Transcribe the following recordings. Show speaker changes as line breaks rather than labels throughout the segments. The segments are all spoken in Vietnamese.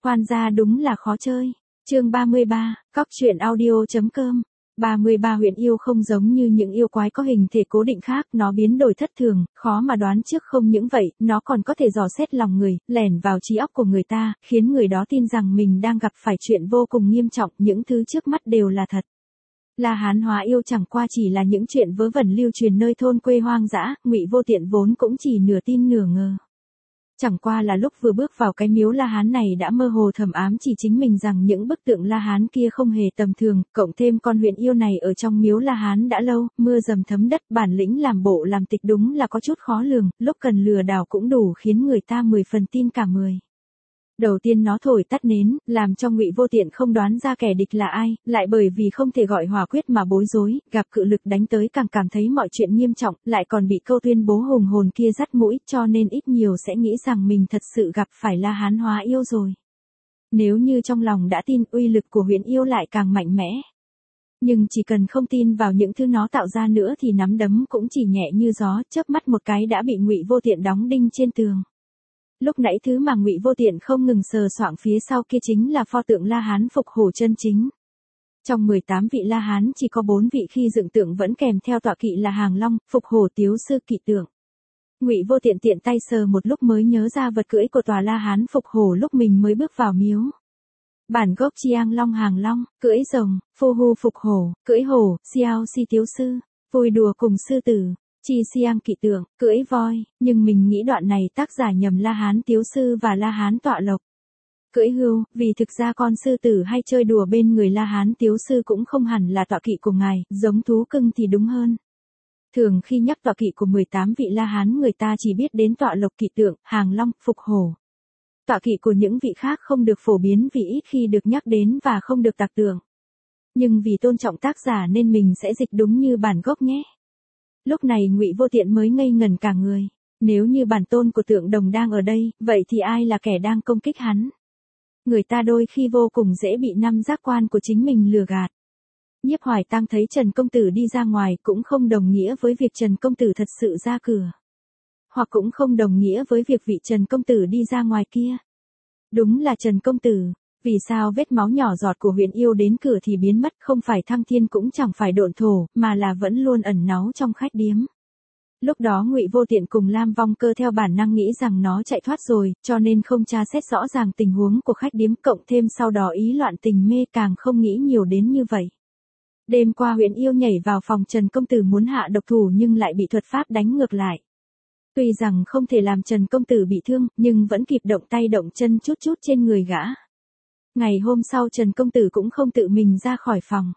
Khoan ra đúng là khó chơi. Chương 33, Cóc truyện audio.com. 33 Huyền yêu không giống như những yêu quái có hình thể cố định khác, nó biến đổi thất thường, khó mà đoán trước. Không những vậy, nó còn có thể dò xét lòng người, lẻn vào trí óc của người ta, khiến người đó tin rằng mình đang gặp phải chuyện vô cùng nghiêm trọng, những thứ trước mắt đều là thật. La Hán hóa yêu chẳng qua chỉ là những chuyện vớ vẩn lưu truyền nơi thôn quê hoang dã, Ngụy Vô Tiện vốn cũng chỉ nửa tin nửa ngờ. Chẳng qua là lúc vừa bước vào cái miếu La Hán này đã mơ hồ thầm ám chỉ chính mình rằng những bức tượng La Hán kia không hề tầm thường, cộng thêm con Huyền yêu này ở trong miếu La Hán đã lâu, mưa dầm thấm đất, bản lĩnh làm bộ làm tịch đúng là có chút khó lường, lúc cần lừa đảo cũng đủ khiến người ta 10 phần tin cả 10. Đầu tiên nó thổi tắt nến, làm cho Ngụy Vô Tiện không đoán ra kẻ địch là ai, lại bởi vì không thể gọi hỏa quyết mà bối rối, gặp cự lực đánh tới càng cảm thấy mọi chuyện nghiêm trọng, lại còn bị câu tuyên bố hùng hồn kia dắt mũi, cho nên ít nhiều sẽ nghĩ rằng mình thật sự gặp phải La Hán hóa yêu rồi. Nếu như trong lòng đã tin, uy lực của Huyền yêu lại càng mạnh mẽ. Nhưng chỉ cần không tin vào những thứ nó tạo ra nữa thì nắm đấm cũng chỉ nhẹ như gió, chớp mắt một cái đã bị Ngụy Vô Tiện đóng đinh trên tường. Lúc nãy thứ mà Ngụy Vô Tiện không ngừng sờ soạng phía sau kia chính là pho tượng La Hán Phục Hổ chân chính. Trong 18 vị La Hán chỉ có 4 vị khi dựng tượng vẫn kèm theo tọa kỵ là Hàng Long, Phục Hổ Tiếu Sư kỵ tượng. Ngụy Vô Tiện tiện tay sờ một lúc mới nhớ ra vật cưỡi của tòa La Hán Phục Hổ lúc mình mới bước vào miếu. Bản gốc Chiang Long Hàng Long, cưỡi rồng, Phô Hu Phục Hổ, cưỡi hổ, Xiao Si Tiếu Sư, vui đùa cùng sư tử. Chi Siang kỵ tượng, cưỡi voi, nhưng mình nghĩ đoạn này tác giả nhầm La Hán Tiếu Sư và La Hán Tọa Lộc. Cưỡi hươu, vì thực ra con sư tử hay chơi đùa bên người La Hán Tiếu Sư cũng không hẳn là tọa kỵ của ngài, giống thú cưng thì đúng hơn. Thường khi nhắc tọa kỵ của 18 vị La Hán người ta chỉ biết đến Tọa Lộc kỵ tượng, Hàng Long, Phục Hổ. Tọa kỵ của những vị khác không được phổ biến vì ít khi được nhắc đến và không được tạc tượng. Nhưng vì tôn trọng tác giả nên mình sẽ dịch đúng như bản gốc nhé. Lúc này Ngụy Vô Tiện mới ngây ngẩn cả người. Nếu như bản tôn của tượng đồng đang ở đây, vậy thì ai là kẻ đang công kích hắn? Người ta đôi khi vô cùng dễ bị năm giác quan của chính mình lừa gạt. Nhiếp Hoài Tăng thấy Trần Công Tử đi ra ngoài cũng không đồng nghĩa với việc Trần Công Tử thật sự ra cửa. Hoặc cũng không đồng nghĩa với việc vị Trần Công Tử đi ra ngoài kia. Đúng là Trần Công Tử. Vì sao vết máu nhỏ giọt của Huyền yêu đến cửa thì biến mất, không phải thăng thiên cũng chẳng phải độn thổ, mà là vẫn luôn ẩn náu trong khách điếm. Lúc đó Ngụy Vô Tiện cùng Lam Vong Cơ theo bản năng nghĩ rằng nó chạy thoát rồi, cho nên không tra xét rõ ràng tình huống của khách điếm, cộng thêm sau đó ý loạn tình mê càng không nghĩ nhiều đến như vậy. Đêm qua Huyền yêu nhảy vào phòng Trần Công Tử muốn hạ độc thủ nhưng lại bị thuật pháp đánh ngược lại. Tuy rằng không thể làm Trần Công Tử bị thương, nhưng vẫn kịp động tay động chân chút chút trên người gã. Ngày hôm sau Trần Công Tử cũng không tự mình ra khỏi phòng.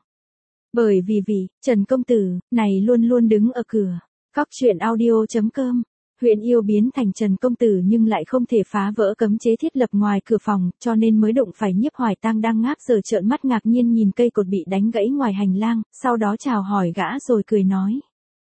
Bởi vì Trần Công Tử này luôn luôn đứng ở cửa. Cóc truyện audio.com. Huyền yêu biến thành Trần Công Tử nhưng lại không thể phá vỡ cấm chế thiết lập ngoài cửa phòng, cho nên mới đụng phải Nhiếp Hoài Tăng đang ngáp giờ trợn mắt ngạc nhiên nhìn cây cột bị đánh gãy ngoài hành lang, sau đó chào hỏi gã rồi cười nói.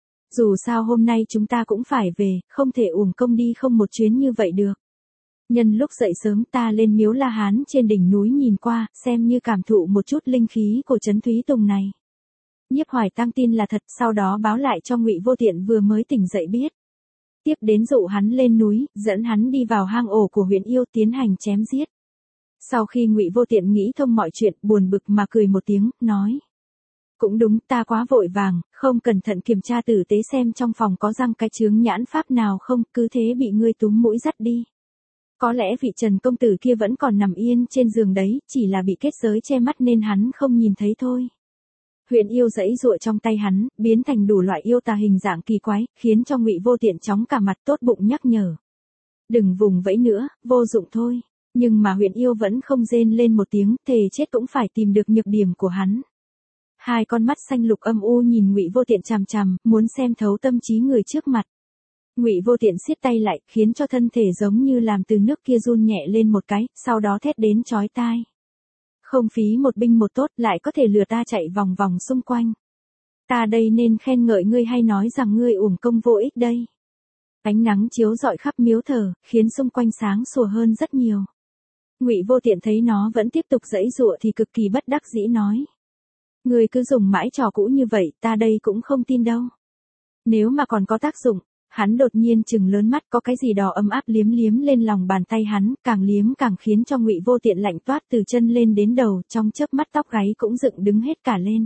Dù sao hôm nay chúng ta cũng phải về, không thể uổng công đi không một chuyến như vậy được. Nhân lúc dậy sớm ta lên miếu La Hán trên đỉnh núi nhìn qua, xem như cảm thụ một chút linh khí của Trấn Thúy Tùng này. Nhiếp Hoài Tăng tin là thật, sau đó báo lại cho Ngụy Vô Tiện vừa mới tỉnh dậy biết. Tiếp đến dụ hắn lên núi, dẫn hắn đi vào hang ổ của Huyền yêu tiến hành chém giết. Sau khi Ngụy Vô Tiện nghĩ thông mọi chuyện, buồn bực mà cười một tiếng, nói. Cũng đúng, ta quá vội vàng, không cẩn thận kiểm tra tử tế xem trong phòng có răng cái chướng nhãn pháp nào không, cứ thế bị ngươi túm mũi dắt đi. Có lẽ vị Trần Công Tử kia vẫn còn nằm yên trên giường đấy, chỉ là bị kết giới che mắt nên hắn không nhìn thấy thôi. Huyền yêu giãy giụa trong tay hắn, biến thành đủ loại yêu tà hình dạng kỳ quái, khiến cho Ngụy Vô Tiện chóng cả mặt, tốt bụng nhắc nhở. Đừng vùng vẫy nữa, vô dụng thôi. Nhưng mà Huyền yêu vẫn không rên lên một tiếng, thề chết cũng phải tìm được nhược điểm của hắn. Hai con mắt xanh lục âm u nhìn Ngụy Vô Tiện chằm chằm, muốn xem thấu tâm trí người trước mặt. Ngụy Vô Tiện siết tay lại, khiến cho thân thể giống như làm từ nước kia run nhẹ lên một cái, sau đó thét đến chói tai. Không phí một binh một tốt, lại có thể lừa ta chạy vòng vòng xung quanh. Ta đây nên khen ngợi ngươi hay nói rằng ngươi uổng công vô ích đây. Ánh nắng chiếu rọi khắp miếu thờ, khiến xung quanh sáng sủa hơn rất nhiều. Ngụy Vô Tiện thấy nó vẫn tiếp tục giãy giụa thì cực kỳ bất đắc dĩ nói. Ngươi cứ dùng mãi trò cũ như vậy, ta đây cũng không tin đâu. Nếu mà còn có tác dụng, Hắn đột nhiên chừng lớn mắt, có cái gì đó ấm áp liếm liếm lên lòng bàn tay hắn, càng liếm càng khiến cho Ngụy Vô Tiện lạnh toát từ chân lên đến đầu, trong chớp mắt tóc gáy cũng dựng đứng hết cả lên.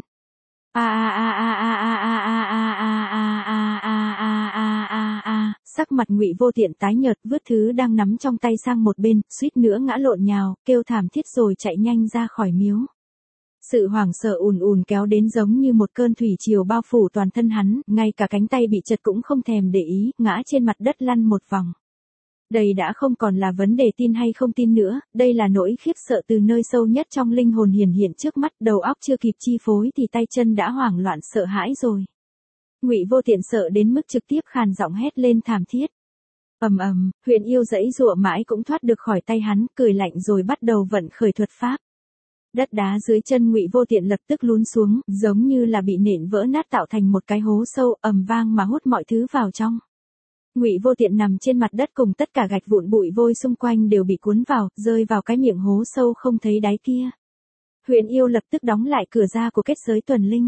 Sắc mặt Ngụy Vô Tiện tái nhợt, vứt thứ đang nắm trong tay sang một bên, suýt nữa ngã lộn nhào, kêu thảm thiết rồi chạy nhanh ra khỏi miếu. Sự hoảng sợ ùn ùn kéo đến giống như một cơn thủy triều bao phủ toàn thân hắn, ngay cả cánh tay bị chật cũng không thèm để ý, ngã trên mặt đất lăn một vòng. Đây đã không còn là vấn đề tin hay không tin nữa, đây là nỗi khiếp sợ từ nơi sâu nhất trong linh hồn hiển hiện trước mắt, đầu óc chưa kịp chi phối thì tay chân đã hoảng loạn sợ hãi rồi. Ngụy Vô Tiện sợ đến mức trực tiếp khàn giọng hét lên thảm thiết. Ầm ầm, Huyền Yêu giãy giụa mãi cũng thoát được khỏi tay hắn, cười lạnh rồi bắt đầu vận khởi thuật pháp. Đất đá dưới chân Ngụy Vô Tiện lập tức lún xuống, giống như là bị nện vỡ nát tạo thành một cái hố sâu, ầm vang mà hút mọi thứ vào trong. Ngụy Vô Tiện nằm trên mặt đất cùng tất cả gạch vụn bụi vôi xung quanh đều bị cuốn vào, rơi vào cái miệng hố sâu không thấy đáy kia. Huyền Yêu lập tức đóng lại cửa ra của kết giới tuần linh.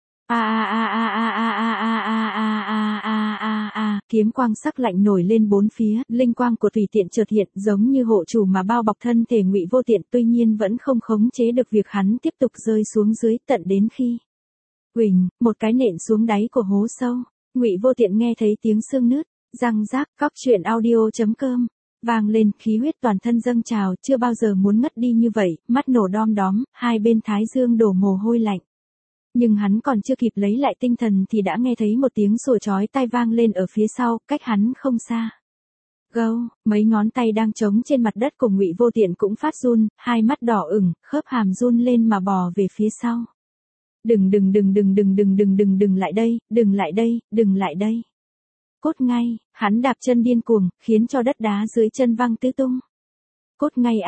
Kiếm quang sắc lạnh nổi lên bốn phía, linh quang của tùy tiện chợt hiện, giống như hộ chủ mà bao bọc thân thể Ngụy Vô Tiện, tuy nhiên vẫn không khống chế được việc hắn tiếp tục rơi xuống dưới, tận đến khi huỳnh, một cái nện xuống đáy của hố sâu. Ngụy Vô Tiện nghe thấy tiếng xương nứt, răng rác, cóc truyện audio.com vang lên, khí huyết toàn thân dâng trào, chưa bao giờ muốn ngất đi như vậy, mắt nổ đom đóm, hai bên thái dương đổ mồ hôi lạnh. Nhưng hắn còn chưa kịp lấy lại tinh thần thì đã nghe thấy một tiếng sủa chói tai vang lên ở phía sau, cách hắn không xa. Gâu, mấy ngón tay đang trống trên mặt đất của Ngụy Vô Tiện cũng phát run, hai mắt đỏ ửng, khớp hàm run lên mà bò về phía sau. Đừng lại đây, đừng lại đây, đừng lại đây. Cốt ngay, hắn đạp chân điên cuồng, khiến cho đất đá dưới chân văng tứ tung. Cốt ngay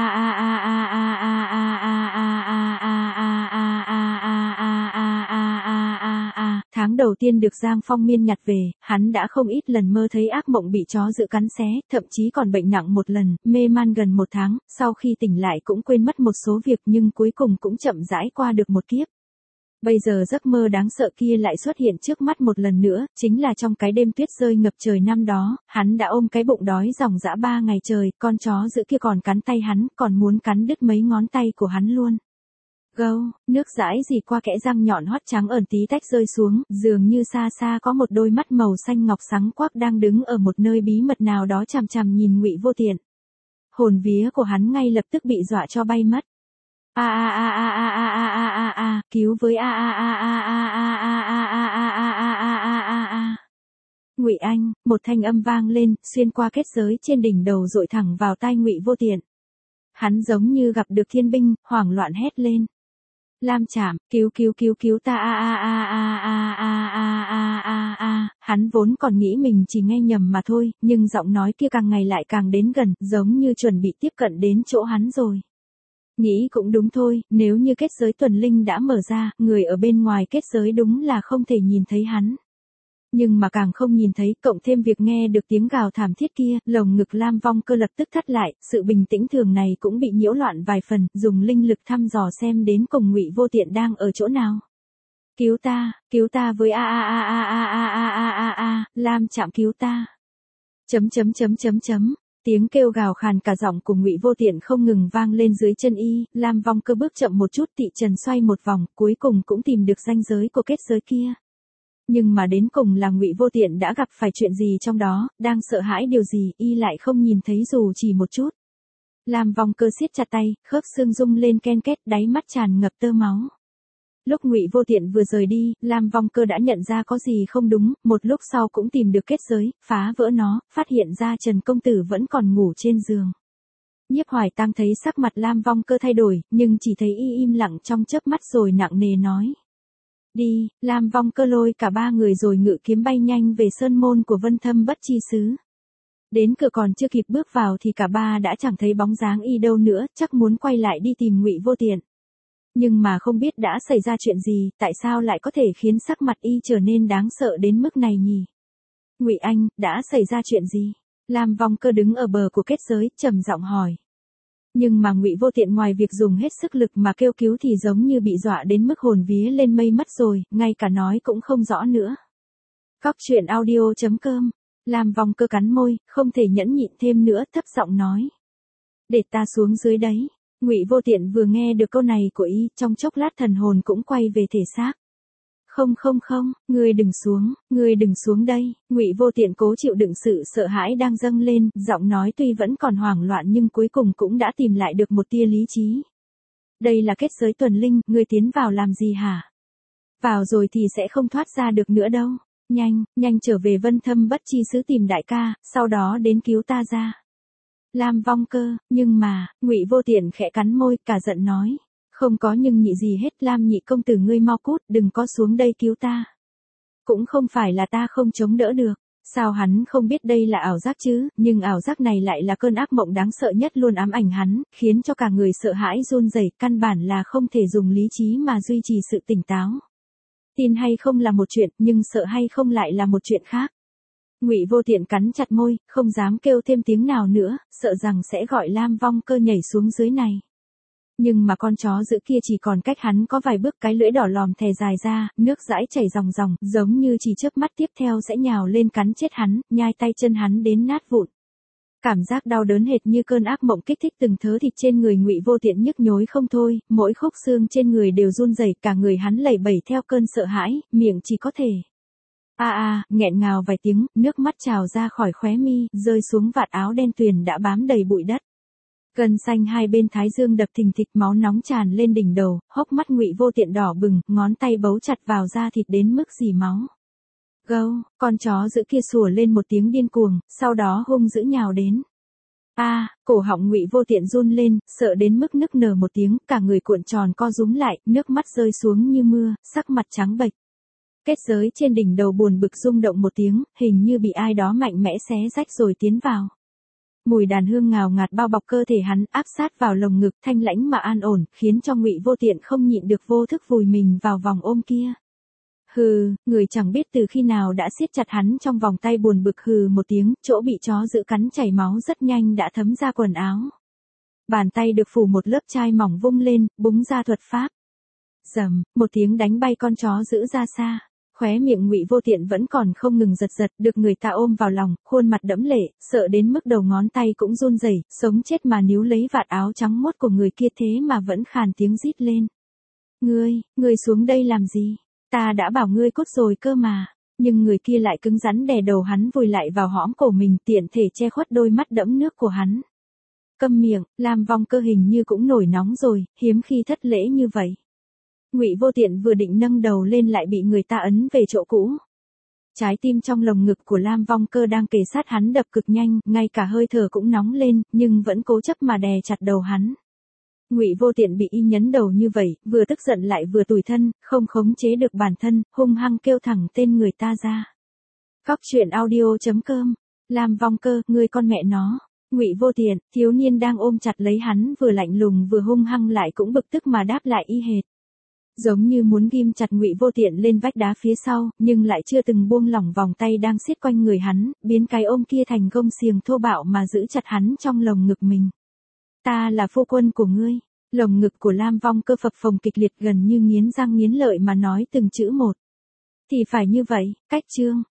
Tháng đầu tiên được Giang Phong Miên nhặt về, hắn đã không ít lần mơ thấy ác mộng bị chó dữ cắn xé, thậm chí còn bệnh nặng một lần, mê man gần một tháng, sau khi tỉnh lại cũng quên mất một số việc nhưng cuối cùng cũng chậm rãi qua được một kiếp. Bây giờ giấc mơ đáng sợ kia lại xuất hiện trước mắt một lần nữa, chính là trong cái đêm tuyết rơi ngập trời năm đó, hắn đã ôm cái bụng đói ròng rã 3 ngày trời, con chó dữ kia còn cắn tay hắn, còn muốn cắn đứt mấy ngón tay của hắn luôn. Gâu, nước dãi dì qua kẽ răng nhọn hoắt trắng ẩn tí tách rơi xuống, dường như xa xa có một đôi mắt màu xanh ngọc sáng quắc đang đứng ở một nơi bí mật nào đó chằm chằm nhìn Ngụy Vô Tiện. Hồn vía của hắn ngay lập tức bị dọa cho bay mất. Cứu với Ngụy Anh, một thanh âm vang lên, xuyên qua kết giới trên đỉnh đầu dội thẳng vào tai Ngụy Vô Tiện. Hắn giống như gặp được thiên binh, hoảng loạn hét lên. Lam Trảm, cứu ta Hắn vốn còn nghĩ mình chỉ nghe nhầm mà thôi, nhưng giọng nói kia càng ngày lại càng đến gần, giống như chuẩn bị tiếp cận đến chỗ hắn rồi. Nghĩ cũng đúng thôi, nếu như kết giới tuần linh đã mở ra, người ở bên ngoài kết giới đúng là không thể nhìn thấy hắn. Nhưng mà càng không nhìn thấy, cộng thêm việc nghe được tiếng gào thảm thiết kia, lồng ngực Lam Vong Cơ lập tức thắt lại, sự bình tĩnh thường này cũng bị nhiễu loạn vài phần, dùng linh lực thăm dò xem đến cùng Ngụy Vô Tiện đang ở chỗ nào. Cứu ta với Lam Trạm cứu ta. Tiếng kêu gào khàn cả giọng của Ngụy Vô Tiện không ngừng vang lên dưới chân y, Lam Vong Cơ bước chậm một chút, tị trần xoay một vòng, cuối cùng cũng tìm được ranh giới của kết giới kia. Nhưng mà đến cùng là Ngụy Vô Tiện đã gặp phải chuyện gì trong đó, đang sợ hãi điều gì, y lại không nhìn thấy dù chỉ một chút. Lam Vong Cơ siết chặt tay, khớp xương rung lên ken két, đáy mắt tràn ngập tơ máu. Lúc Ngụy Vô Tiện vừa rời đi, Lam Vong Cơ đã nhận ra có gì không đúng, một lúc sau cũng tìm được kết giới, phá vỡ nó, phát hiện ra Trần công tử vẫn còn ngủ trên giường. Nhiếp Hoài Tăng thấy sắc mặt Lam Vong Cơ thay đổi, nhưng chỉ thấy y im lặng trong chớp mắt rồi nặng nề nói. Đi, Lam Vong Cơ lôi cả ba người rồi ngự kiếm bay nhanh về sơn môn của Vân Thâm Bất Chi Xứ. Đến cửa còn chưa kịp bước vào thì cả ba đã chẳng thấy bóng dáng y đâu nữa, chắc muốn quay lại đi tìm Ngụy Vô Tiện. Nhưng mà không biết đã xảy ra chuyện gì, tại sao lại có thể khiến sắc mặt y trở nên đáng sợ đến mức này nhỉ? Ngụy Anh, đã xảy ra chuyện gì? Lam Vong Cơ đứng ở bờ của kết giới, trầm giọng hỏi. Nhưng mà Ngụy Vô Tiện ngoài việc dùng hết sức lực mà kêu cứu thì giống như bị dọa đến mức hồn vía lên mây mất rồi, ngay cả nói cũng không rõ nữa. Cóc truyện audio.com. Lam Vong Cơ cắn môi, không thể nhẫn nhịn thêm nữa, thấp giọng nói. Để ta xuống dưới đấy. Ngụy Vô Tiện vừa nghe được câu này của y, trong chốc lát thần hồn cũng quay về thể xác. Không, ngươi đừng xuống đây. Ngụy Vô Tiện cố chịu đựng sự sợ hãi đang dâng lên, giọng nói tuy vẫn còn hoảng loạn nhưng cuối cùng cũng đã tìm lại được một tia lý trí. Đây là kết giới tuần linh, ngươi tiến vào làm gì hả? Vào rồi thì sẽ không thoát ra được nữa đâu. Nhanh trở về Vân Thâm Bất Chi Xứ tìm đại ca, sau đó đến cứu ta ra. Lam Vong Cơ, nhưng mà, Ngụy Vô Tiện khẽ cắn môi, cả giận nói. Không có nhưng nhị gì hết, Lam nhị công tử ngươi mau cút, đừng có xuống đây cứu ta. Cũng không phải là ta không chống đỡ được. Sao hắn không biết đây là ảo giác chứ, nhưng ảo giác này lại là cơn ác mộng đáng sợ nhất luôn ám ảnh hắn, khiến cho cả người sợ hãi run rẩy, căn bản là không thể dùng lý trí mà duy trì sự tỉnh táo. Tin hay không là một chuyện, nhưng sợ hay không lại là một chuyện khác. Ngụy Vô Tiện cắn chặt môi, không dám kêu thêm tiếng nào nữa, sợ rằng sẽ gọi Lam Vong Cơ nhảy xuống dưới này. Nhưng mà con chó dữ kia chỉ còn cách hắn có vài bước, cái lưỡi đỏ lòm thè dài ra, nước dãi chảy ròng ròng, giống như chỉ chớp mắt tiếp theo sẽ nhào lên cắn chết hắn, nhai tay chân hắn đến nát vụn. Cảm giác đau đớn hệt như cơn ác mộng kích thích từng thớ thịt trên người Ngụy Vô Tiện nhức nhối không thôi, mỗi khúc xương trên người đều run rẩy, cả người hắn lẩy bẩy theo cơn sợ hãi, miệng chỉ có thể nghẹn ngào vài tiếng, nước mắt trào ra khỏi khóe mi, rơi xuống vạt áo đen tuyền đã bám đầy bụi đất. Gân xanh hai bên thái dương đập thình thịch, máu nóng tràn lên đỉnh đầu, hốc mắt Ngụy Vô Tiện đỏ bừng, ngón tay bấu chặt vào da thịt đến mức rỉ máu. Gâu, con chó dữ kia sủa lên một tiếng điên cuồng, sau đó hung dữ nhào đến. Cổ họng Ngụy Vô Tiện run lên, sợ đến mức nức nở một tiếng, cả người cuộn tròn co rúm lại, nước mắt rơi xuống như mưa, sắc mặt trắng bệch. Kết giới trên đỉnh đầu buồn bực rung động một tiếng, hình như bị ai đó mạnh mẽ xé rách rồi tiến vào. Mùi đàn hương ngào ngạt bao bọc cơ thể hắn, áp sát vào lồng ngực, thanh lãnh mà an ổn, khiến cho Ngụy Vô Tiện không nhịn được vô thức vùi mình vào vòng ôm kia. Hừ, người chẳng biết từ khi nào đã siết chặt hắn trong vòng tay, buồn bực hừ một tiếng, chỗ bị chó dữ cắn chảy máu rất nhanh đã thấm ra quần áo. Bàn tay được phủ một lớp chai mỏng vung lên, búng ra thuật pháp. Rầm, một tiếng đánh bay con chó dữ ra xa. Khóe miệng Ngụy Vô Tiện vẫn còn không ngừng giật giật, được người ta ôm vào lòng, khuôn mặt đẫm lệ, sợ đến mức đầu ngón tay cũng run rẩy, sống chết mà níu lấy vạt áo trắng muốt của người kia thế mà vẫn khàn tiếng rít lên. Ngươi xuống đây làm gì? Ta đã bảo ngươi cút rồi cơ mà. Nhưng người kia lại cứng rắn đè đầu hắn vùi lại vào hõm cổ mình, tiện thể che khuất đôi mắt đẫm nước của hắn. Câm miệng, Lam Vong Cơ hình như cũng nổi nóng rồi, hiếm khi thất lễ như vậy. Ngụy Vô Tiện vừa định nâng đầu lên lại bị người ta ấn về chỗ cũ. Trái tim trong lồng ngực của Lam Vong Cơ đang kề sát hắn đập cực nhanh, ngay cả hơi thở cũng nóng lên, nhưng vẫn cố chấp mà đè chặt đầu hắn. Ngụy Vô Tiện bị y nhấn đầu như vậy, vừa tức giận lại vừa tủi thân, không khống chế được bản thân, hung hăng kêu thẳng tên người ta ra. Cóc truyện audio.com. Lam Vong Cơ, ngươi con mẹ nó. Ngụy Vô Tiện, thiếu niên đang ôm chặt lấy hắn, vừa lạnh lùng vừa hung hăng lại cũng bực tức mà đáp lại y hệt. Giống như muốn ghim chặt Ngụy Vô Tiện lên vách đá phía sau, nhưng lại chưa từng buông lỏng vòng tay đang siết quanh người hắn, biến cái ôm kia thành gông xiềng thô bạo mà giữ chặt hắn trong lồng ngực mình. Ta là phu quân của ngươi. Lồng ngực của Lam Vong Cơ phập phồng kịch liệt, gần như nghiến răng nghiến lợi mà nói từng chữ một. Thì phải như vậy, cách chương.